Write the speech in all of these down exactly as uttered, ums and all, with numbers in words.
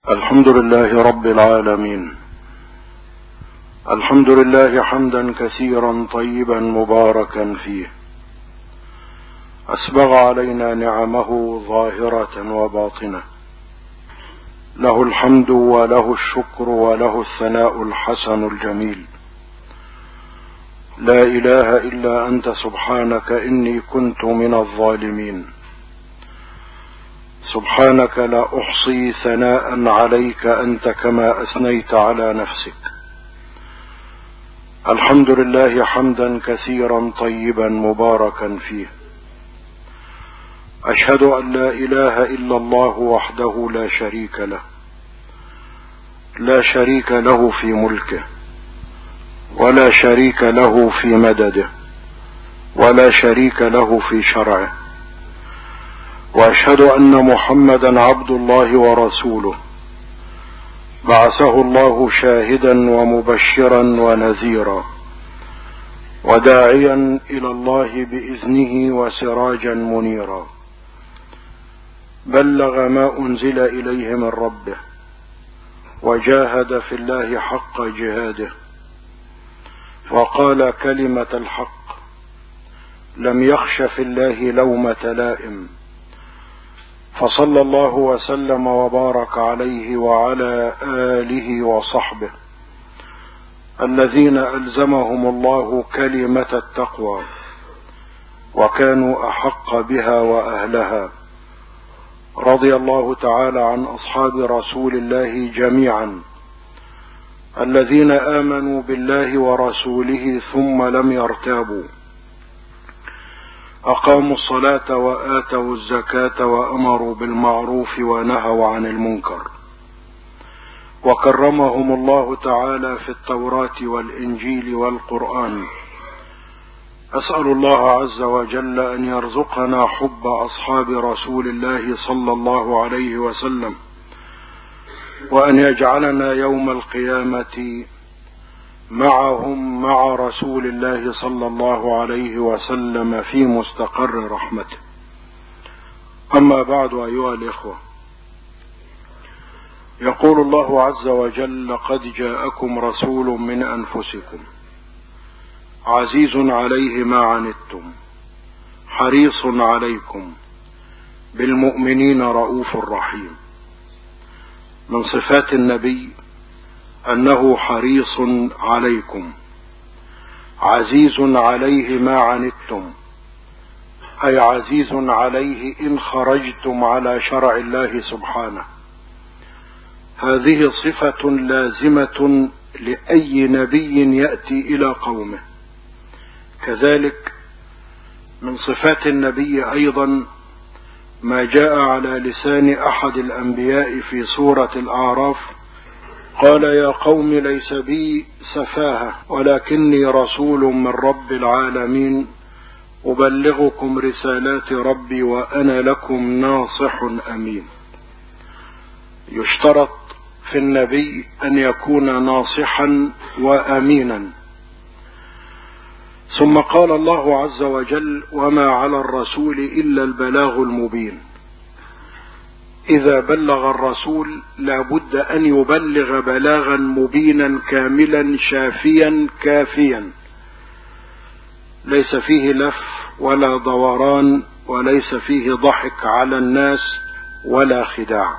الحمد لله رب العالمين. الحمد لله حمدا كثيرا طيبا مباركا فيه، أسبغ علينا نعمه ظاهرة وباطنة، له الحمد وله الشكر وله الثناء الحسن الجميل. لا إله إلا أنت سبحانك إني كنت من الظالمين. سبحانك لا أحصي ثناء عليك أنت كما أثنيت على نفسك. الحمد لله حمدا كثيرا طيبا مباركا فيه. أشهد أن لا إله إلا الله وحده لا شريك له، لا شريك له في ملكه، ولا شريك له في مدده، ولا شريك له في شرعه. وأشهد أن محمدا عبد الله ورسوله، بعثه الله شاهدا ومبشرا ونذيرا، وداعيا إلى الله بإذنه وسراجا منيرا. بلغ ما أنزل إليه من ربه، وجاهد في الله حق جهاده، وقال كلمة الحق، لم يخش في الله لومة لائم. فصلى الله وسلم وبارك عليه وعلى آله وصحبه الذين ألزمهم الله كلمة التقوى، وكانوا أحق بها وأهلها. رضي الله تعالى عن أصحاب رسول الله جميعا، الذين آمنوا بالله ورسوله ثم لم يرتابوا، أقاموا الصلاة وآتوا الزكاة وأمروا بالمعروف ونهوا عن المنكر، وكرمهم الله تعالى في التوراة والإنجيل والقرآن. أسأل الله عز وجل أن يرزقنا حب أصحاب رسول الله صلى الله عليه وسلم، وأن يجعلنا يوم القيامة معهم مع رسول الله صلى الله عليه وسلم في مستقر رحمته. أما بعد، أيها الإخوة، يقول الله عز وجل: قد جاءكم رسول من أنفسكم عزيز عليه ما عنتم حريص عليكم بالمؤمنين رؤوف رحيم. من صفات النبي أنه حريص عليكم، عزيز عليه ما عنتم، أي عزيز عليه إن خرجتم على شرع الله سبحانه. هذه صفة لازمة لأي نبي يأتي إلى قومه. كذلك من صفات النبي أيضا ما جاء على لسان أحد الأنبياء في سورة الأعراف: قال يا قوم ليس بي سفاهة ولكني رسول من رب العالمين أبلغكم رسالات ربي وأنا لكم ناصح أمين. يشترط في النبي أن يكون ناصحا وأمينا. ثم قال الله عز وجل: وما على الرسول إلا البلاغ المبين. إذا بلغ الرسول لا بد أن يبلغ بلاغا مبينا كاملا شافيا كافيا، ليس فيه لف ولا دوران، وليس فيه ضحك على الناس ولا خداع.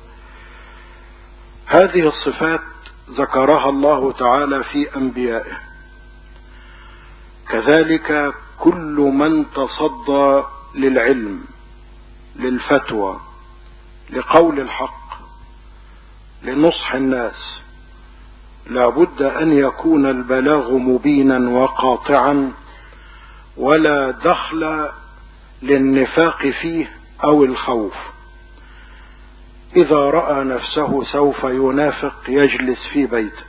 هذه الصفات ذكرها الله تعالى في أنبيائه. كذلك كل من تصدى للعلم، للفتوى، لقول الحق، لنصح الناس، لا بد أن يكون البلاغ مبينا وقاطعا، ولا دخل للنفاق فيه أو الخوف. إذا رأى نفسه سوف ينافق يجلس في بيته.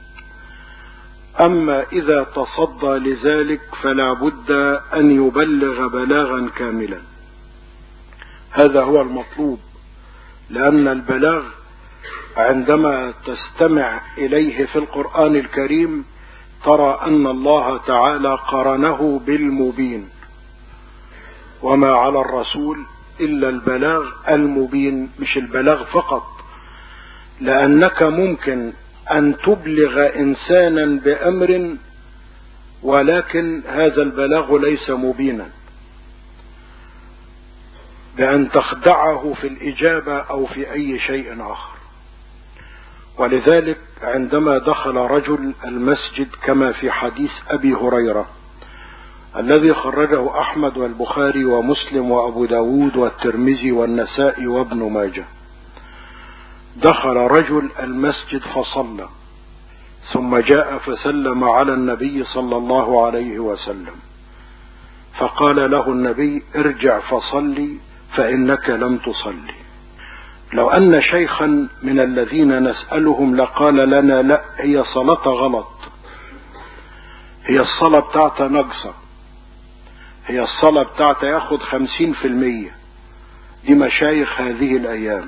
أما إذا تصدى لذلك فلا بد أن يبلغ بلاغا كاملا. هذا هو المطلوب، لأن البلاغ عندما تستمع إليه في القرآن الكريم ترى أن الله تعالى قرنه بالمبين. وما على الرسول إلا البلاغ المبين، مش البلاغ فقط، لأنك ممكن أن تبلغ إنسانا بأمر ولكن هذا البلاغ ليس مبينا، بأن تخدعه في الإجابة أو في أي شيء آخر. ولذلك عندما دخل رجل المسجد كما في حديث أبي هريرة الذي خرجه أحمد والبخاري ومسلم وأبو داود والترمذي والنسائي وابن ماجه، دخل رجل المسجد فصلى ثم جاء فسلم على النبي صلى الله عليه وسلم، فقال له النبي: ارجع فصلي فإنك لم تصلي. لو أن شيخا من الذين نسألهم لقال لنا: لا، هي صلاة غلط، هي الصلاة بتاعتها نقصة، هي الصلاة بتاعتها ياخد خمسين في المية، دي مشايخ هذه الأيام.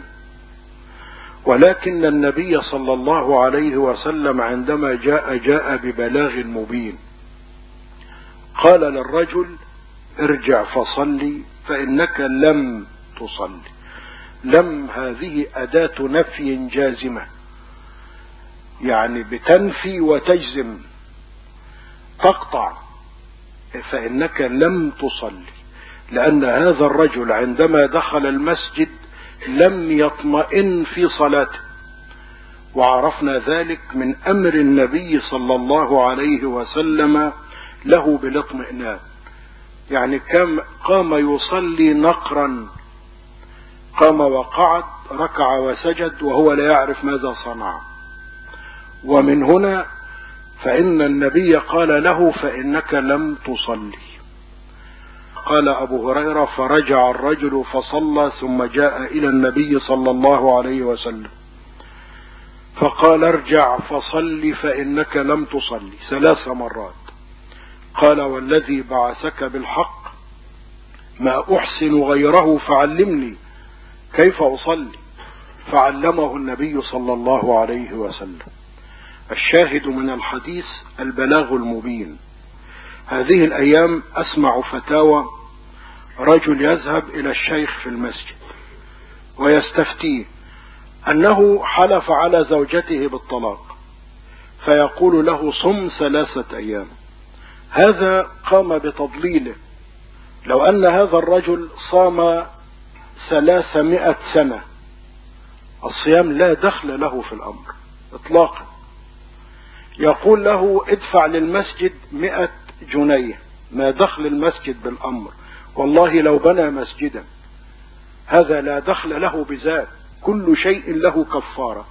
ولكن النبي صلى الله عليه وسلم عندما جاء جاء ببلاغ مبين، قال للرجل: ارجع فصلي فإنك لم تصلي. لم هذه أداة نفي جازمة، يعني بتنفي وتجزم، تقطع، فإنك لم تصلي، لأن هذا الرجل عندما دخل المسجد لم يطمئن في صلاته، وعرفنا ذلك من أمر النبي صلى الله عليه وسلم له بالاطمئنان. يعني كم قام يصلي نقرا، قام وقعد، ركع وسجد وهو لا يعرف ماذا صنع. ومن هنا فإن النبي قال له: فإنك لم تصلي. قال أبو هريرة: فرجع الرجل فصلى ثم جاء إلى النبي صلى الله عليه وسلم فقال: ارجع فصلي فإنك لم تصلي ثلاث مرات. قال: والذي بعثك بالحق ما أحسن غيره فعلمني كيف أصلي. فعلمه النبي صلى الله عليه وسلم. الشاهد من الحديث البلاغ المبين. هذه الأيام أسمع فتاوى رجل يذهب إلى الشيخ في المسجد ويستفتيه أنه حلف على زوجته بالطلاق، فيقول له: صم ثلاثة أيام. هذا قام بتضليله. لو أن هذا الرجل صام ثلاثمائة سنة، الصيام لا دخل له في الأمر إطلاقا. يقول له: ادفع للمسجد مئة جنيه، ما دخل المسجد بالأمر، والله لو بنى مسجدا، هذا لا دخل له بذات. كل شيء له كفارة،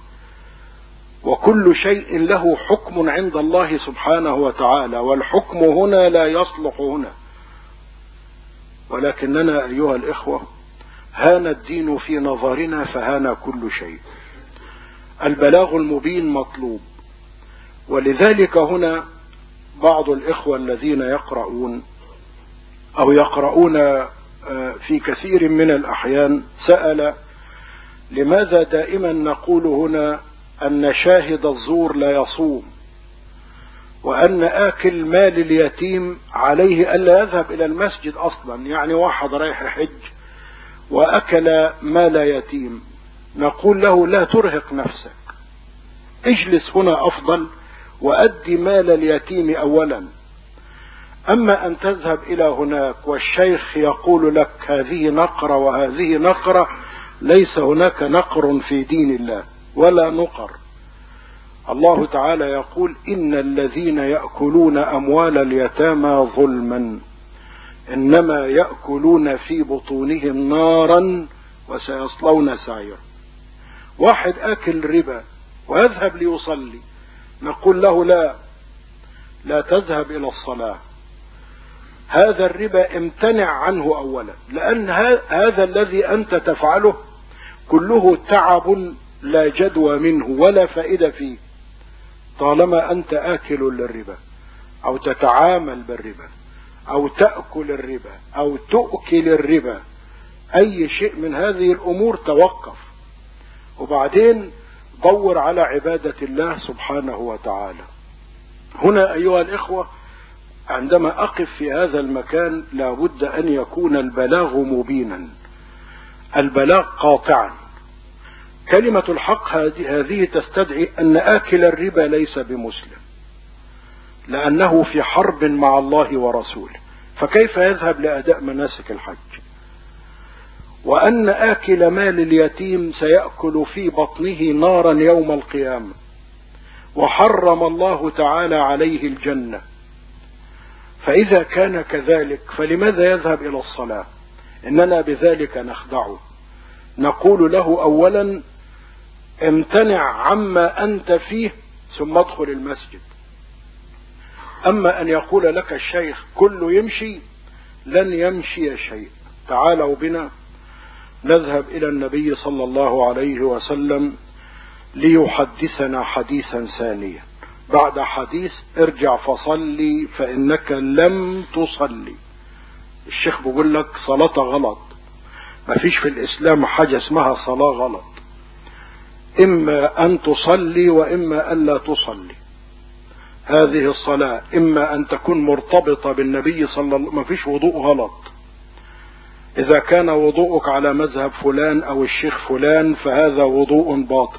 وكل شيء له حكم عند الله سبحانه وتعالى، والحكم هنا لا يصلح هنا. ولكننا أيها الإخوة هان الدين في نظرنا فهان كل شيء. البلاغ المبين مطلوب. ولذلك هنا بعض الإخوة الذين يقرؤون أو يقرؤون في كثير من الأحيان سأل: لماذا دائما نقول هنا أن شاهد الزور لا يصوم، وأن آكل مال اليتيم عليه ألا يذهب إلى المسجد أصلا؟ يعني واحد رايح حج وأكل مال يتيم، نقول له: لا ترهق نفسك، اجلس هنا أفضل وأدي مال اليتيم أولا. أما أن تذهب إلى هناك والشيخ يقول لك هذه نقرة وهذه نقرة، ليس هناك نقر في دين الله ولا نقر. الله تعالى يقول: إن الذين يأكلون أموال اليتامى ظلما إنما يأكلون في بطونهم نارا وسيصلون سعيرا. واحد آكل ربا ويذهب ليصلي، نقول له: لا لا تذهب إلى الصلاة، هذا الربا امتنع عنه أولا، لأن هذا الذي أنت تفعله كله تعب لا جدوى منه ولا فائدة فيه، طالما أنت آكل للربا أو تتعامل بالربا أو تأكل الربا أو تؤكل الربا، أي شيء من هذه الأمور توقف، وبعدين دور على عبادة الله سبحانه وتعالى. هنا أيها الإخوة عندما أقف في هذا المكان لابد أن يكون البلاغ مبينا، البلاغ قاطعا، كلمة الحق هذه تستدعي أن آكل الربا ليس بمسلم، لأنه في حرب مع الله ورسوله، فكيف يذهب لأداء مناسك الحج؟ وأن آكل مال اليتيم سيأكل في بطنه نارا يوم القيامة، وحرم الله تعالى عليه الجنة. فإذا كان كذلك فلماذا يذهب إلى الصلاة؟ إننا بذلك نخدعه، نقول له أولا امتنع عما أنت فيه ثم ادخل المسجد. أما أن يقول لك الشيخ كله يمشي، لن يمشي شيء. تعالوا بنا نذهب إلى النبي صلى الله عليه وسلم ليحدثنا حديثا ثانيا. بعد حديث ارجع فصلي فإنك لم تصلي. الشيخ بيقول لك صلاة غلط، ما فيش في الإسلام حاجة اسمها صلاة غلط، إما أن تصلي وإما أن لا تصلي. هذه الصلاة إما أن تكون مرتبطة بالنبي صلى الله عليه وسلم، ما فيش وضوء غلط. إذا كان وضوءك على مذهب فلان أو الشيخ فلان فهذا وضوء باطل.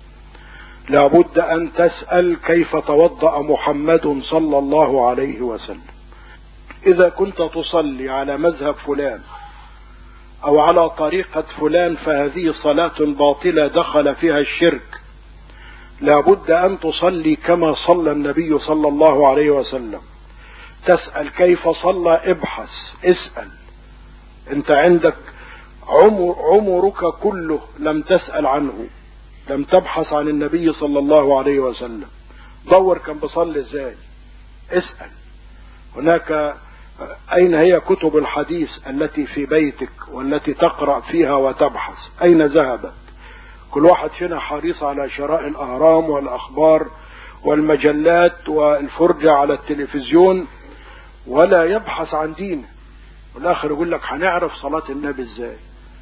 لابد أن تسأل كيف توضأ محمد صلى الله عليه وسلم. إذا كنت تصلي على مذهب فلان أو على طريقة فلان فهذه صلاة باطلة دخل فيها الشرك. لابد أن تصلي كما صلى النبي صلى الله عليه وسلم. تسأل كيف صلى، ابحث، اسأل. انت عندك عمر عمرك كله لم تسأل عنه، لم تبحث عن النبي صلى الله عليه وسلم. دور كان بيصلي ازاي، اسأل. هناك أين هي كتب الحديث التي في بيتك والتي تقرأ فيها وتبحث؟ أين ذهبت؟ كل واحد فينا حريص على شراء الأهرام والأخبار والمجلات والفرجة على التلفزيون، ولا يبحث عن دينه. والآخر يقول لك هنعرف صلاة النبي ازاي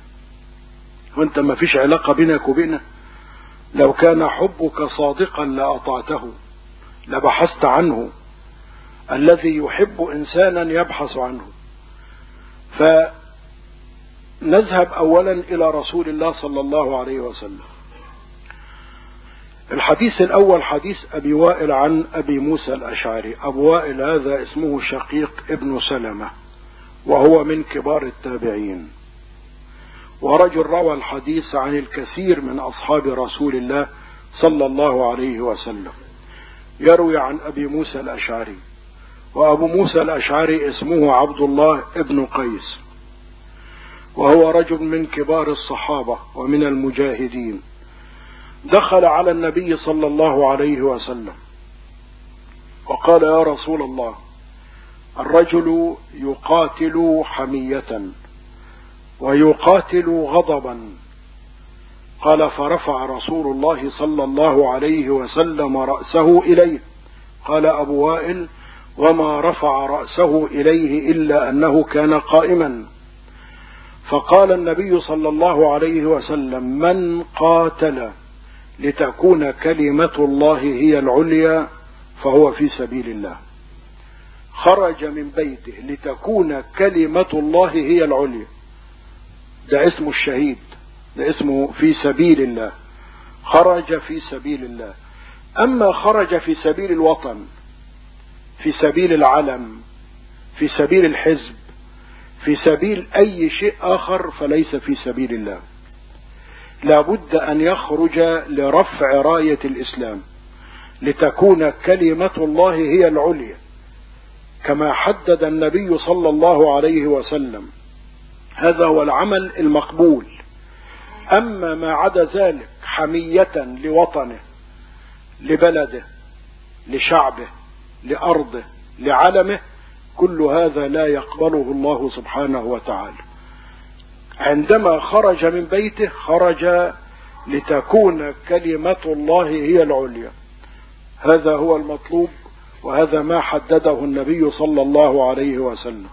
وانت ما فيش علاقة بينك وبينه. لو كان حبك صادقا لأطعته، لبحثت عنه. الذي يحب إنسانا يبحث عنه. فنذهب أولا إلى رسول الله صلى الله عليه وسلم. الحديث الأول حديث أبي وائل عن أبي موسى الأشعري. أبو وائل هذا اسمه شقيق ابن سلمة، وهو من كبار التابعين، ورجل روى الحديث عن الكثير من أصحاب رسول الله صلى الله عليه وسلم. يروي عن أبي موسى الأشعري، وأبو موسى الأشعري اسمه عبد الله ابن قيس، وهو رجل من كبار الصحابة ومن المجاهدين. دخل على النبي صلى الله عليه وسلم وقال: يا رسول الله، الرجل يقاتل حمية ويقاتل غضبا. قال: فرفع رسول الله صلى الله عليه وسلم رأسه إليه. قال أبو وائل: وما رفع رأسه إليه إلا أنه كان قائما. فقال النبي صلى الله عليه وسلم: من قاتل لتكون كلمة الله هي العليا فهو في سبيل الله. خرج من بيته لتكون كلمة الله هي العليا، ده اسمه الشهيد، ده اسمه في سبيل الله، خرج في سبيل الله. أما خرج في سبيل الوطن، في سبيل العلم، في سبيل الحزب، في سبيل أي شيء آخر فليس في سبيل الله. لابد أن يخرج لرفع راية الإسلام، لتكون كلمة الله هي العليا كما حدد النبي صلى الله عليه وسلم. هذا هو العمل المقبول. أما ما عدا ذلك حمية لوطنه، لبلده، لشعبه، لأرضه، لعلمه، كل هذا لا يقبله الله سبحانه وتعالى. عندما خرج من بيته خرج لتكون كلمة الله هي العليا. هذا هو المطلوب، وهذا ما حدده النبي صلى الله عليه وسلم.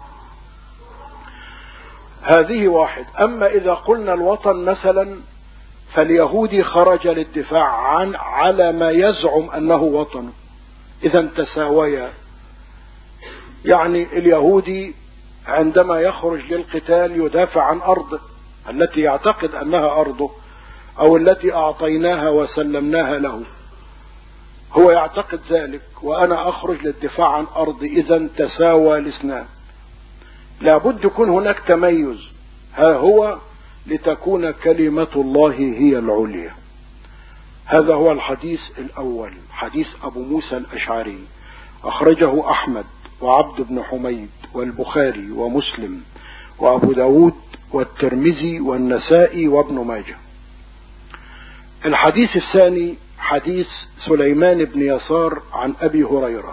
هذه واحد. أما إذا قلنا الوطن مثلا، فاليهودي خرج للدفاع عن على ما يزعم أنه وطنه، إذا تساويا. يعني اليهودي عندما يخرج للقتال يدافع عن أرضه التي يعتقد أنها أرضه، أو التي أعطيناها وسلمناها له. هو يعتقد ذلك وأنا أخرج للدفاع عن أرضي، إذا تساوى الاثنان. لابد يكون هناك تميز، ها هو لتكون كلمة الله هي العليا. هذا هو الحديث الأول، حديث أبو موسى الأشعري، أخرجه أحمد وعبد بن حميد والبخاري ومسلم وأبو داود والترمذي والنسائي وابن ماجه. الحديث الثاني حديث سليمان بن يسار عن أبي هريرة،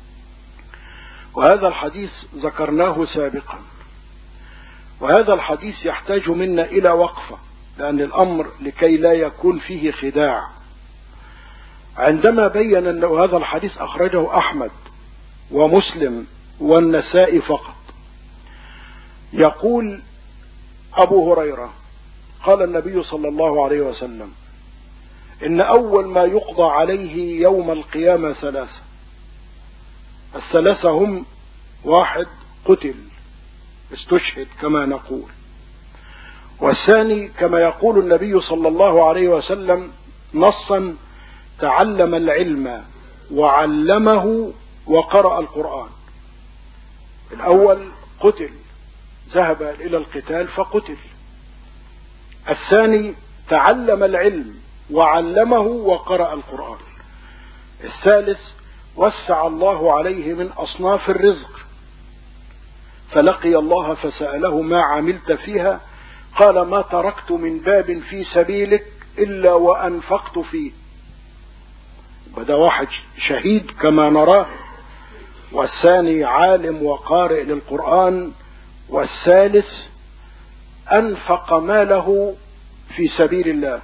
وهذا الحديث ذكرناه سابقا، وهذا الحديث يحتاج منا إلى وقفة، لأن الأمر لكي لا يكون فيه خداع. عندما بين أن هذا الحديث أخرجه أحمد ومسلم والنسائي فقط، يقول أبو هريرة قال النبي صلى الله عليه وسلم: إن أول ما يقضى عليه يوم القيامة ثلاثة. الثلاثة هم: واحد قتل استشهد كما نقول، والثاني كما يقول النبي صلى الله عليه وسلم نصا: تعلم العلم وعلمه وقرأ القرآن. الأول قتل، ذهب إلى القتال فقتل. الثاني تعلم العلم وعلمه وقرأ القرآن. الثالث وسع الله عليه من أصناف الرزق، فلقي الله فسأله: ما عملت فيها؟ قال: ما تركت من باب في سبيلك إلا وأنفقت فيه. بدأ واحد شهيد كما نراه، والثاني عالم وقارئ للقرآن، والثالث أنفق ماله في سبيل الله.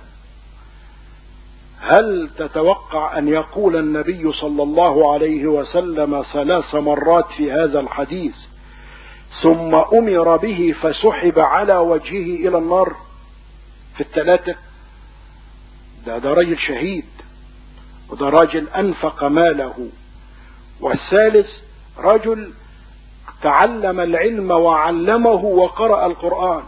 هل تتوقع أن يقول النبي صلى الله عليه وسلم ثلاث مرات في هذا الحديث ثم أمر به فسحب على وجهه إلى النار في الثلاثة؟ ده ده راجل شهيد، وده راجل أنفق ماله، والثالث رجل تعلم العلم وعلمه وقرأ القرآن.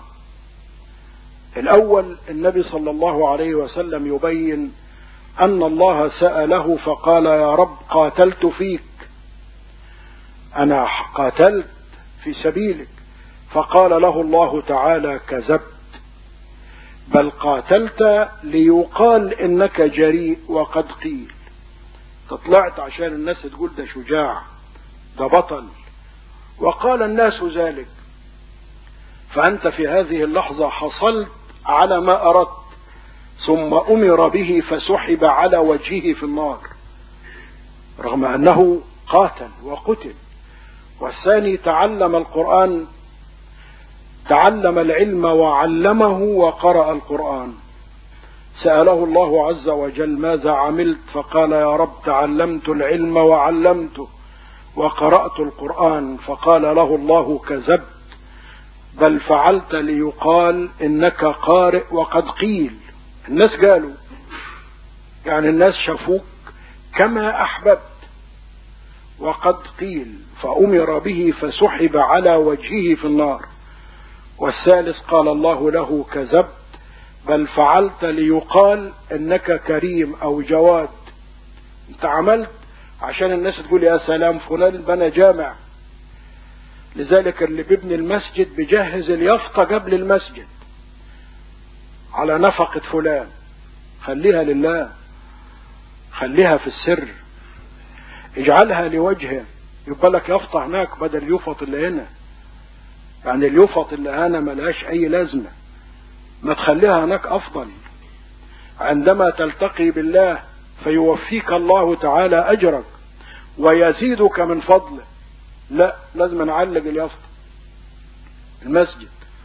الأول النبي صلى الله عليه وسلم يبين أن الله سأله فقال: يا رب قاتلت فيك، أنا قاتلت في سبيلك، فقال له الله تعالى: كذبت، بل قاتلت ليقال إنك جريء وقد قيل. طلعت عشان الناس تقول ده شجاع، ده بطل، وقال الناس ذلك، فأنت في هذه اللحظة حصلت على ما أردت، ثم أمر به فسحب على وجهه في النار رغم أنه قاتل وقتل. والثاني تعلم القرآن، تعلم العلم وعلمه وقرأ القرآن. سأله الله عز وجل: ماذا عملت؟ فقال: يا رب تعلمت العلم وعلمته وقرأت القرآن. فقال له الله: كذبت، بل فعلت ليقال إنك قارئ وقد قيل. الناس قالوا، يعني الناس شافوك كما أحببت، وقد قيل، فأمر به فسحب على وجهه في النار. والثالث قال الله له: كذبت، بل فعلت ليقال إنك كريم أو جواد. انت عملت عشان الناس تقول يا سلام فلان بنى جامع، لذلك اللي بيبني المسجد بيجهز اليافطة قبل المسجد على نفقة فلان. خليها لله، خليها في السر، اجعلها لوجهه، يبقى لك يافطة هناك بدل اليفط اللي هنا. يعني اليفط اللي هنا ملهاش اي لازمة، ما تخليها هناك افضل. عندما تلتقي بالله فيوفيك الله تعالى اجرك ويزيدك من فضله، لا، لازم نعلق اليافطة المسجد.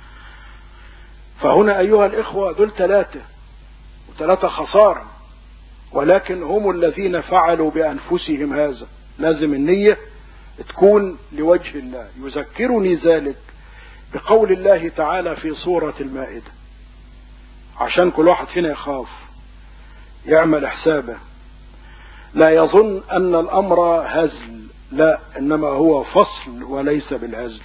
فهنا أيها الإخوة دول ثلاثة، وثلاثة خسارة، ولكن هم الذين فعلوا بأنفسهم هذا. لازم النية تكون لوجه الله. يذكرني ذلك بقول الله تعالى في سورة المائدة، عشان كل واحد فينا يخاف يعمل حسابه، لا يظن أن الأمر هزل، لا، إنما هو فصل وليس بالهزل.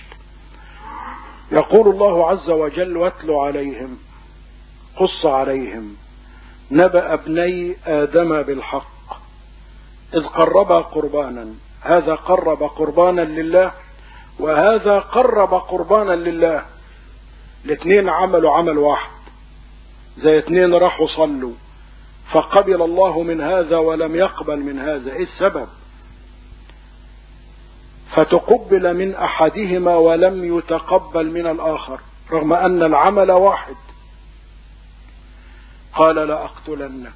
يقول الله عز وجل: واتل عليهم، قص عليهم نبأ ابني آدم بالحق إذ قربا قربانا، هذا قرب قربانا لله وهذا قرب قربانا لله، الاثنين عملوا عمل واحد، زي اثنين راحوا صلوا فقبل الله من هذا ولم يقبل من هذا. ايه السبب؟ فتقبل من احدهما ولم يتقبل من الاخر رغم ان العمل واحد. قال لأقتلنك،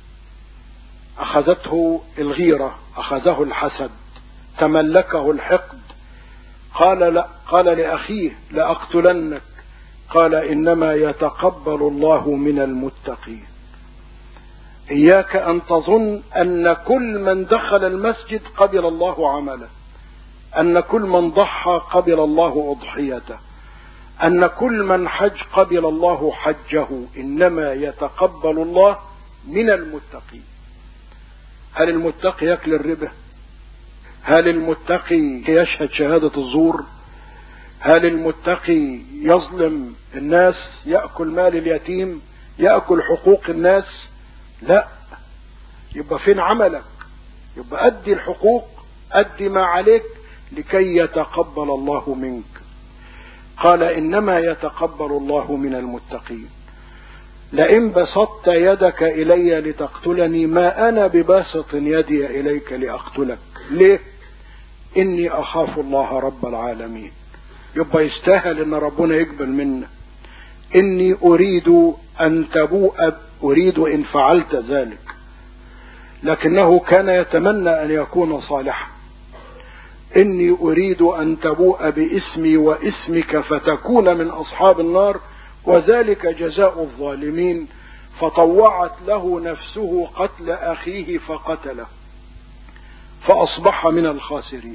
اخذته الغيرة، اخذه الحسد، تملكه الحقد. قال لا، قال لأخيه لأقتلنك، قال إنما يتقبل الله من المتقين. إياك أن تظن أن كل من دخل المسجد قبل الله عمله، أن كل من ضحى قبل الله أضحيته، أن كل من حج قبل الله حجه، إنما يتقبل الله من المتقين. هل المتقي يأكل الربا؟ هل المتقي يشهد شهادة الزور؟ هل المتقي يظلم الناس، يأكل مال اليتيم، يأكل حقوق الناس؟ لا. يبقى فين عملك؟ يبقى أدي الحقوق، أدي ما عليك لكي يتقبل الله منك. قال إنما يتقبل الله من المتقين. لئن بسطت يدك إلي لتقتلني ما أنا بباسط يدي إليك لأقتلك. ليه؟ إني أخاف الله رب العالمين. يبقى يستاهل إن ربنا يقبل منا. إني أريد أن تبوء، أريد إن فعلت ذلك، لكنه كان يتمنى أن يكون صالحا. إني أريد أن تبوء باسمي واسمك فتكون من أصحاب النار وذلك جزاء الظالمين. فطوعت له نفسه قتل أخيه فقتله فأصبح من الخاسرين.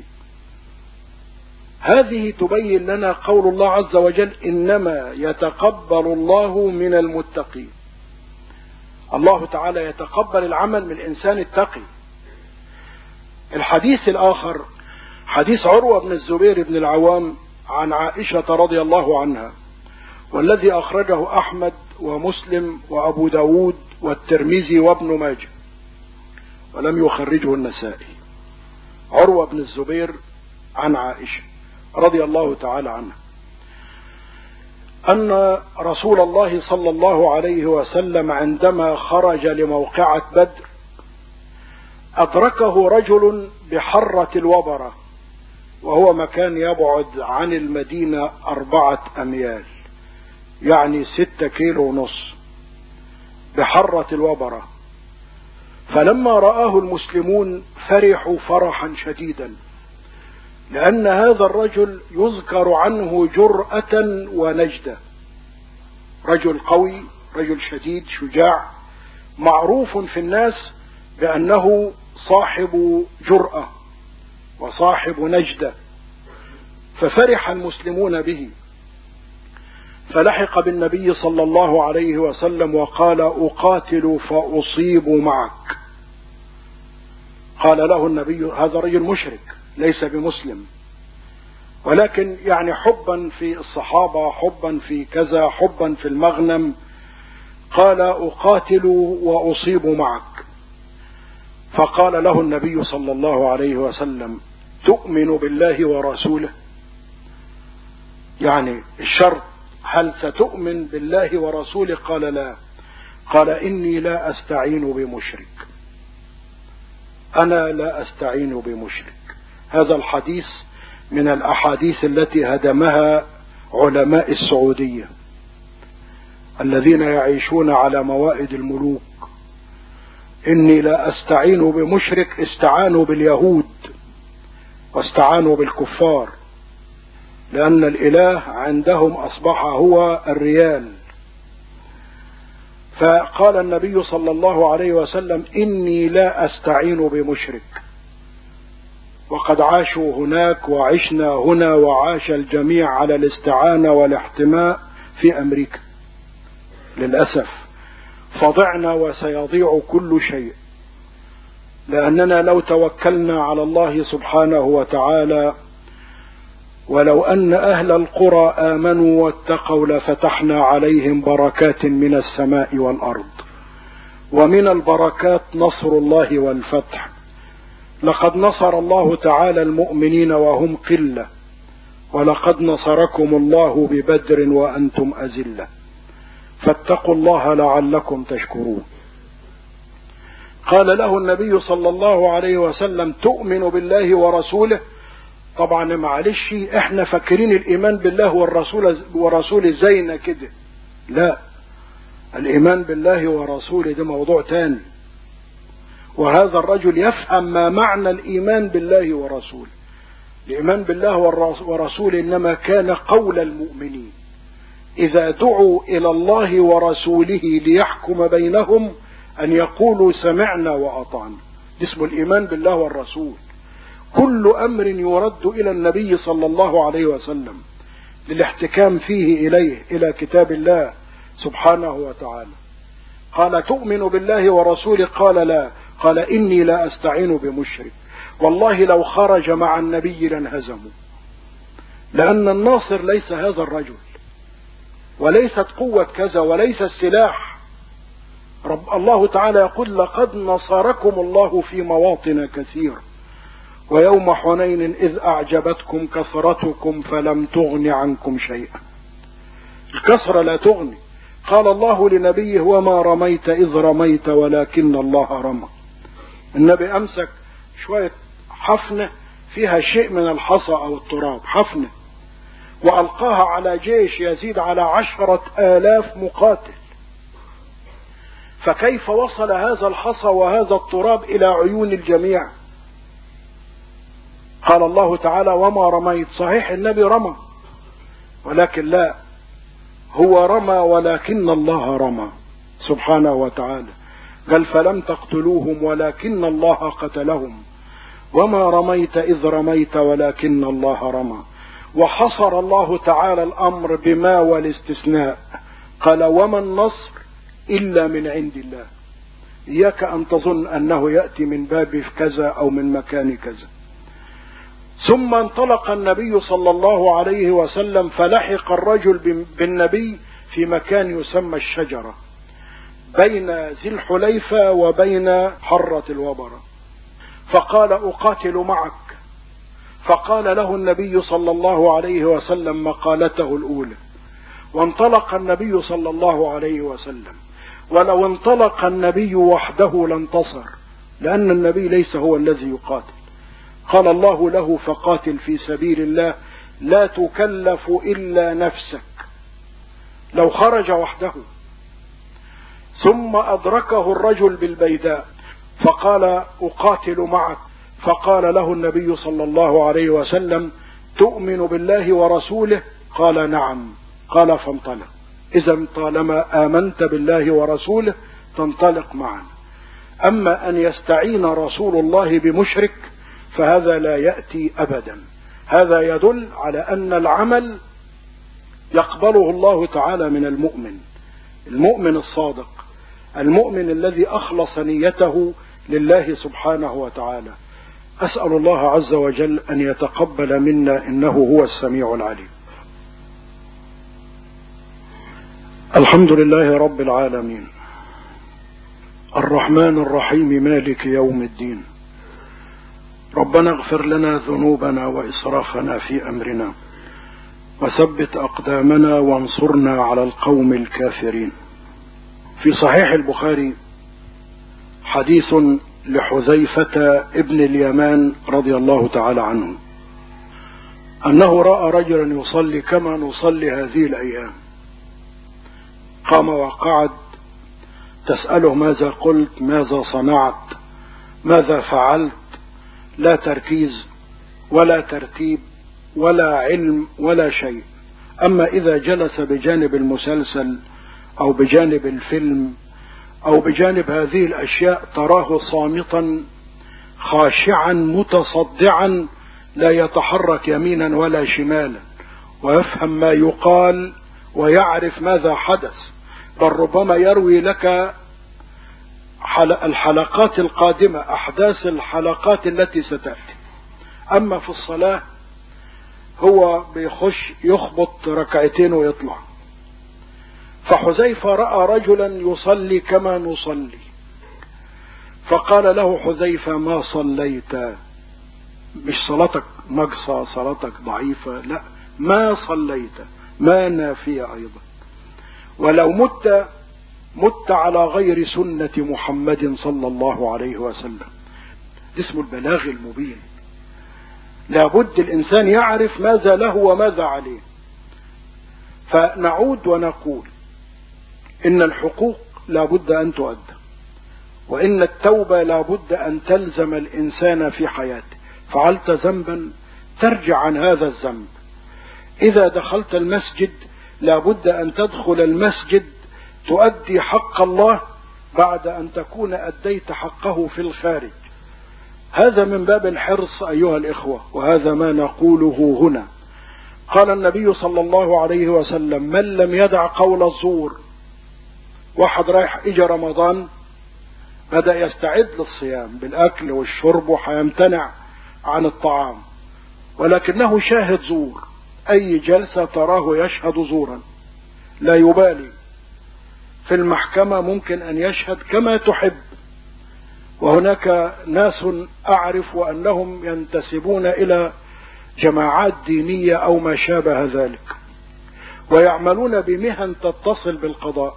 هذه تبين لنا قول الله عز وجل إنما يتقبل الله من المتقين. الله تعالى يتقبل العمل من الإنسان التقي. الحديث الآخر حديث عروة بن الزبير بن العوام عن عائشة رضي الله عنها، والذي أخرجه أحمد ومسلم وأبو داود والترمذي وابن ماجه ولم يخرجه النسائي. عروة بن الزبير عن عائشة رضي الله تعالى عنها أن رسول الله صلى الله عليه وسلم عندما خرج لموقعة بدر أدركه رجل بحرة الوبرة، وهو مكان يبعد عن المدينة أربعة أميال، يعني ستة كيلو ونص، بحرة الوبرة. فلما رآه المسلمون فرحوا فرحا شديدا، لأن هذا الرجل يذكر عنه جرأة ونجدة، رجل قوي، رجل شديد شجاع، معروف في الناس بأنه صاحب جرأة وصاحب نجدة. ففرح المسلمون به، فلحق بالنبي صلى الله عليه وسلم وقال أقاتل فأصيب معك. قال له النبي، هذا رجل مشرك ليس بمسلم، ولكن يعني حبا في الصحابة، حبا في كذا، حبا في المغنم، قال أقاتل وأصيب معك. فقال له النبي صلى الله عليه وسلم تؤمن بالله ورسوله؟ يعني الشرط هل ستؤمن بالله ورسوله؟ قال لا. قال إني لا أستعين بمشرك، أنا لا أستعين بمشرك. هذا الحديث من الأحاديث التي هدمها علماء السعودية الذين يعيشون على موائد الملوك. إني لا أستعين بمشرك، استعانوا باليهود واستعانوا بالكفار، لأن الإله عندهم أصبح هو الريال. فقال النبي صلى الله عليه وسلم إني لا أستعين بمشرك. وقد عاشوا هناك وعشنا هنا وعاش الجميع على الاستعانة والاحتماء في أمريكا للأسف، فضعنا وسيضيع كل شيء، لأننا لو توكلنا على الله سبحانه وتعالى ولو أن أهل القرى آمنوا واتقوا لفتحنا عليهم بركات من السماء والأرض، ومن البركات نصر الله والفتح. لقد نصر الله تعالى المؤمنين وهم قلة، ولقد نصركم الله ببدر وأنتم أذلة، فاتقوا الله لعلكم تشكرون. قال له النبي صلى الله عليه وسلم: تؤمن بالله ورسوله. طبعا معلش احنا فاكرين الايمان بالله والرسول ورسوله زينا كده، لا، الايمان بالله ورسوله ده موضوع تاني، وهذا الرجل يفهم ما معنى الايمان بالله ورسوله. الايمان بالله ورسوله انما كان قول المؤمنين اذا دعوا الى الله ورسوله ليحكم بينهم ان يقولوا سمعنا واطعنا. اسمه الايمان بالله والرسول. كل امر يرد الى النبي صلى الله عليه وسلم للاحتكام فيه اليه، الى كتاب الله سبحانه وتعالى. قال: تؤمن بالله ورسوله؟ قال: لا. قال: اني لا استعين بمشرك، والله لو خرج مع النبي لانهزموا، لان الناصر ليس هذا الرجل، وليست قوة كذا، وليس السلاح. رب الله تعالى يقول: لقد نصركم الله في مواطن كثيرة، ويوم حنين إذ أعجبتكم كثرتكم فلم تغن عنكم شيئا. الكثرة لا تغني. قال الله لنبيه: وما رميت إذ رميت ولكن الله رمى. النبي أمسك شوية حفنة فيها شيء من الحصى أو التراب، حفنة، وألقاها على جيش يزيد على عشرة آلاف مقاتل، فكيف وصل هذا الحصى وهذا التراب إلى عيون الجميع؟ قال الله تعالى: وما رميت. صحيح النبي رمى، ولكن لا، هو رمى ولكن الله رمى سبحانه وتعالى. قال: فلم تقتلوهم ولكن الله قتلهم، وما رميت إذ رميت ولكن الله رمى. وحصر الله تعالى الأمر بما والاستثناء. قال: وما النصر إلا من عند الله. إياك أن تظن أنه يأتي من باب كذا أو من مكان كذا. ثم انطلق النبي صلى الله عليه وسلم، فلحق الرجل بالنبي في مكان يسمى الشجرة بين ذي الحليفة وبين حرة الوبرة، فقال: أقاتل معك. فقال له النبي صلى الله عليه وسلم مقالته الأولى، وانطلق النبي صلى الله عليه وسلم. ولو انطلق النبي وحده لانتصر، لأن النبي ليس هو الذي يقاتل. قال الله له: فقاتل في سبيل الله لا تكلف إلا نفسك. لو خرج وحده. ثم أدركه الرجل بالبيداء فقال: أقاتل معك. فقال له النبي صلى الله عليه وسلم: تؤمن بالله ورسوله؟ قال: نعم. قال: فانطلق. إذا طالما آمنت بالله ورسوله تنطلق معا. أما أن يستعين رسول الله بمشرك فهذا لا يأتي أبدا. هذا يدل على أن العمل يقبله الله تعالى من المؤمن، المؤمن الصادق، المؤمن الذي أخلص نيته لله سبحانه وتعالى. أسأل الله عز وجل أن يتقبل منا، إنه هو السميع العليم. الحمد لله رب العالمين، الرحمن الرحيم، مالك يوم الدين. ربنا اغفر لنا ذنوبنا وإسرافنا في أمرنا، وثبت أقدامنا وانصرنا على القوم الكافرين. في صحيح البخاري حديث لحذيفة ابن اليمان رضي الله تعالى عنه أنه رأى رجلا يصلي كما نصلي هذه الأيام، قام وقعد تسأله: ماذا قلت؟ ماذا صنعت؟ ماذا فعلت؟ لا تركيز ولا ترتيب ولا علم ولا شيء. أما إذا جلس بجانب المسلسل أو بجانب الفيلم أو بجانب هذه الأشياء تراه صامتا خاشعا متصدعا، لا يتحرك يمينا ولا شمالا، ويفهم ما يقال ويعرف ماذا حدث، بل ربما يروي لك الحلقات القادمة، أحداث الحلقات التي ستأتي. أما في الصلاة هو بيخش يخبط ركعتين ويطلع. فحذيفة رأى رجلا يصلي كما نصلي، فقال له حذيفة: ما صليت، مش صلاتك نقصة، صلاتك ضعيفة، لا، ما صليت، ما نافية أيضا، ولو مت مت على غير سنة محمد صلى الله عليه وسلم. اسمه البلاغ المبين. لابد الإنسان يعرف ماذا له وماذا عليه. فنعود ونقول إن الحقوق لابد أن تؤدى، وإن التوبة لابد أن تلزم الإنسان في حياته. فعلت ذنبا ترجع عن هذا الذنب. إذا دخلت المسجد لابد أن تدخل المسجد تؤدي حق الله بعد أن تكون أديت حقه في الخارج. هذا من باب الحرص أيها الإخوة، وهذا ما نقوله هنا. قال النبي صلى الله عليه وسلم: من لم يدع قول الزور. واحد رايح إجا رمضان بدأ يستعد للصيام بالأكل والشرب وحيمتنع عن الطعام، ولكنه شاهد زور، أي جلسة تراه يشهد زورا، لا يبالي. في المحكمة ممكن أن يشهد كما تحب. وهناك ناس أعرف أنهم ينتسبون إلى جماعات دينية أو ما شابه ذلك، ويعملون بمهن تتصل بالقضاء.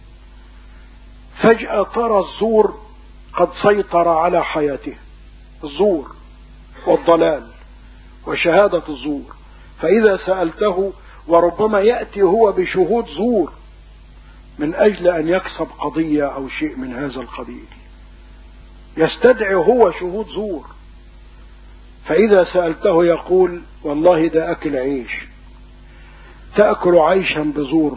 فجأة ترى الزور قد سيطر على حياته، الزور والضلال وشهادة الزور. فإذا سألته، وربما يأتي هو بشهود زور من أجل أن يكسب قضية أو شيء من هذا القبيل، يستدعي هو شهود زور. فإذا سألته يقول: والله ده أكل عيش، تأكل عيشا بزور.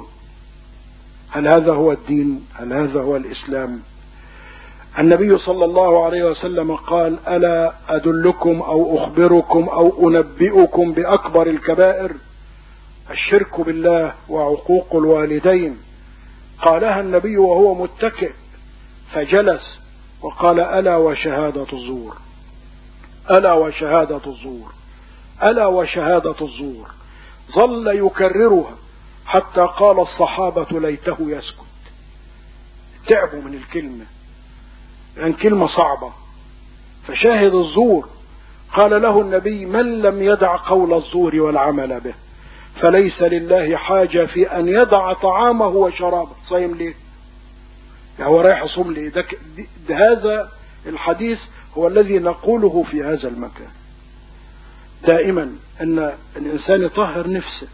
هل هذا هو الدين؟ هل هذا هو الإسلام؟ النبي صلى الله عليه وسلم قال: ألا أدلكم أو أخبركم أو أنبئكم بأكبر الكبائر؟ الشرك بالله وعقوق الوالدين. قالها النبي وهو متكئ، فجلس وقال: ألا وشهادة الزور، ألا وشهادة الزور، ألا وشهادة الزور. ظل يكررها حتى قال الصحابة: ليته يسكت. تعبوا من الكلمة، لأن كلمة صعبة. فشاهد الزور قال له النبي: من لم يدع قول الزور والعمل به فليس لله حاجة في أن يدع طعامه وشرابه. صايم ليه؟ يعني هو رايح يصوم ليه؟ ده, ده هذا الحديث هو الذي نقوله في هذا المكان دائما، أن الإنسان يطهر نفسه،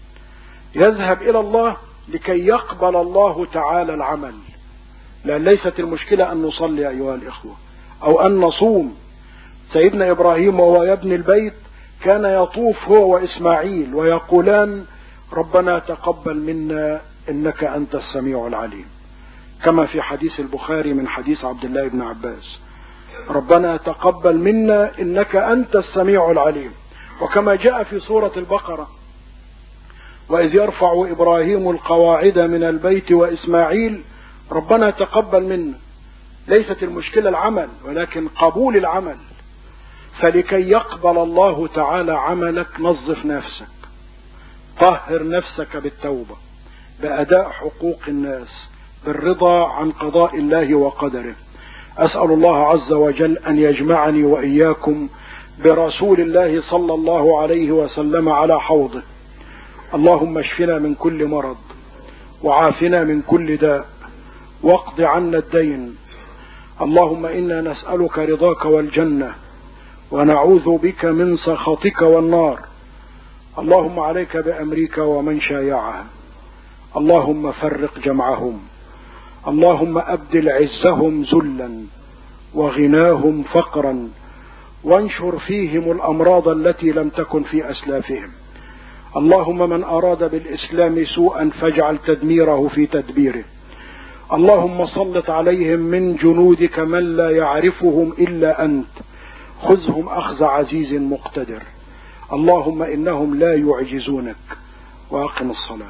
يذهب إلى الله لكي يقبل الله تعالى العمل. لأن ليست المشكلة أن نصلي أيها الإخوة أو أن نصوم. سيدنا إبراهيم وهو يبني البيت كان يطوف هو وإسماعيل ويقولان: ربنا تقبل منا إنك أنت السميع العليم، كما في حديث البخاري من حديث عبد الله بن عباس: ربنا تقبل منا إنك أنت السميع العليم. وكما جاء في سورة البقرة: وإذ يرفع إبراهيم القواعد من البيت وإسماعيل ربنا تقبل منا. ليست المشكلة العمل، ولكن قبول العمل. فلكي يقبل الله تعالى عملك نظف نفسك، طهر نفسك بالتوبة، بأداء حقوق الناس، بالرضا عن قضاء الله وقدره. أسأل الله عز وجل أن يجمعني وإياكم برسول الله صلى الله عليه وسلم على حوضه. اللهم اشفنا من كل مرض، وعافنا من كل داء، واقض عنا الدين. اللهم إنا نسألك رضاك والجنة، ونعوذ بك من سخطك والنار. اللهم عليك بأمريكا ومن شايعها، اللهم فرق جمعهم، اللهم أبدل عزهم ذلا وغناهم فقرا، وانشر فيهم الأمراض التي لم تكن في أسلافهم. اللهم من أراد بالإسلام سوءا فاجعل تدميره في تدبيره. اللهم سلط عليهم من جنودك من لا يعرفهم إلا أنت، خذهم أخذ عزيز مقتدر. اللهم إنهم لا يعجزونك. وأقم الصلاة.